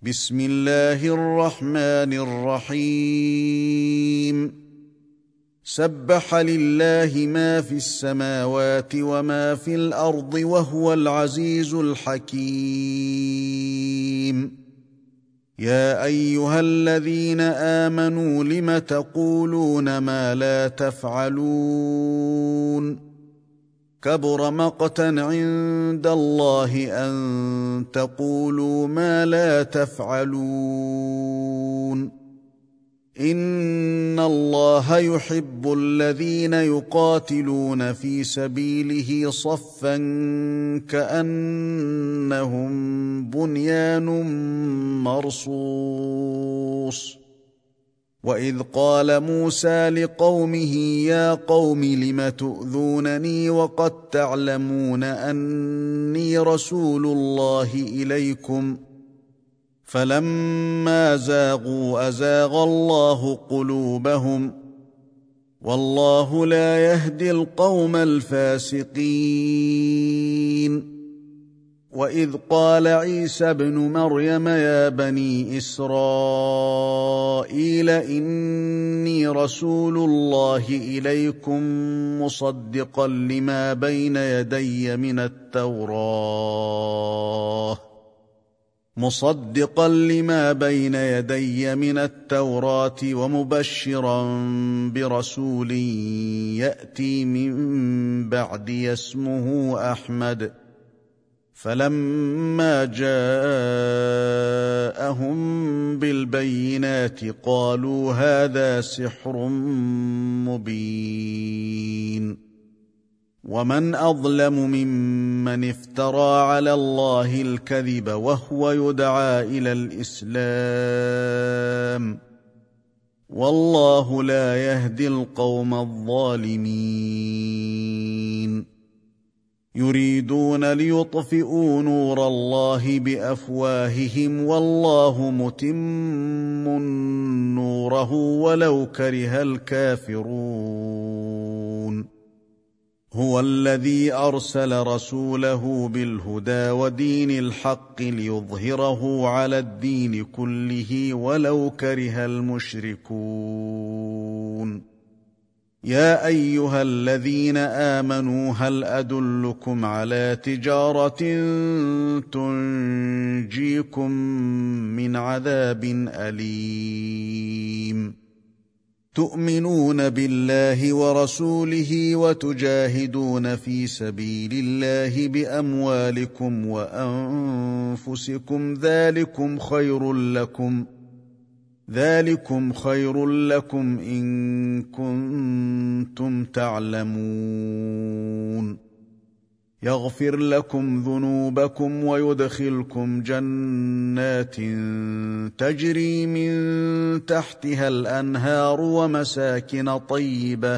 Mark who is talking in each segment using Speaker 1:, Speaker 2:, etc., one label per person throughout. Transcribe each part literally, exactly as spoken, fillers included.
Speaker 1: بسم الله الرحمن الرحيم سبح لله ما في السماوات وما في الأرض وهو العزيز الحكيم يا أيها الذين آمنوا لم تقولون ما لا تفعلون كبر مقتا عند الله أن تقولوا ما لا تفعلون إن الله يحب الذين يقاتلون في سبيله صفا كأنهم بنيان مرصوص وإذ قال موسى لقومه يا قوم لم تؤذونني وقد تعلمون أني رسول الله إليكم فلما زاغوا أزاغ الله قلوبهم والله لا يهدي القوم الفاسقين وإذ قال عيسى ابن مريم يا بني إسرائيل إني رسول الله إليكم مصدقا لما بين يدي من التوراة مصدقا لما بين يدي من التوراة ومبشرا برسول يأتي من بعدي اسمه أحمد فلما جاءهم بالبينات قالوا هذا سحر مبين ومن أظلم ممن افترى على الله الكذب وهو يدعى إلى الإسلام والله لا يهدي القوم الظالمين يريدون ليطفئوا نور الله بأفواههم والله متم نوره ولو كره الكافرون هو الذي أرسل رسوله بالهدى ودين الحق ليظهره على الدين كله ولو كره المشركون يا أيها الذين آمنوا هل أدلكم على تجارة تنجيكم من عذاب أليم تؤمنون بالله ورسوله وتجاهدون في سبيل الله بأموالكم وأنفسكم ذلكم خير لكم ذلكم خير لكم إن كنتم تعلمون يغفر لكم ذنوبكم ويدخلكم جنات تجري من تحتها الأنهار ومساكن طيبة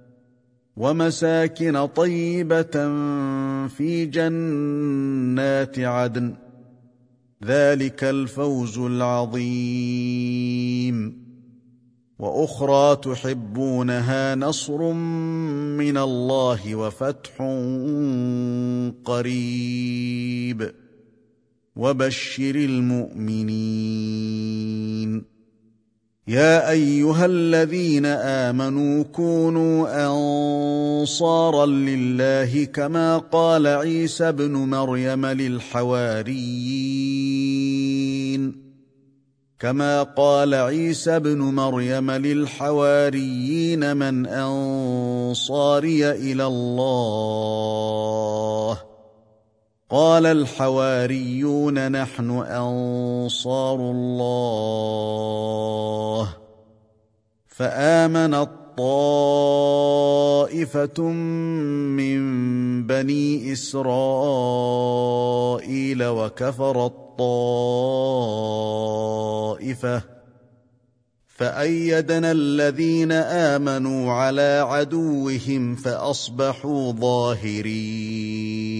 Speaker 1: ومساكن طيبة في جنات عدن ذلك الفوز العظيم وأخرى تحبونها نصر من الله وفتح قريب وبشر المؤمنين يا أيها الذين آمنوا كونوا أنصارا لله كما قال عيسى ابن مريم للحواريين كما قال عيسى ابن مريم للحواريين من أنصاري إلى الله قال الحواريون نحن أنصار الله فآمنت طائفة من بني إسرائيل وكفرت طائفة فأيدنا الذين آمنوا على عدوهم فأصبحوا ظاهرين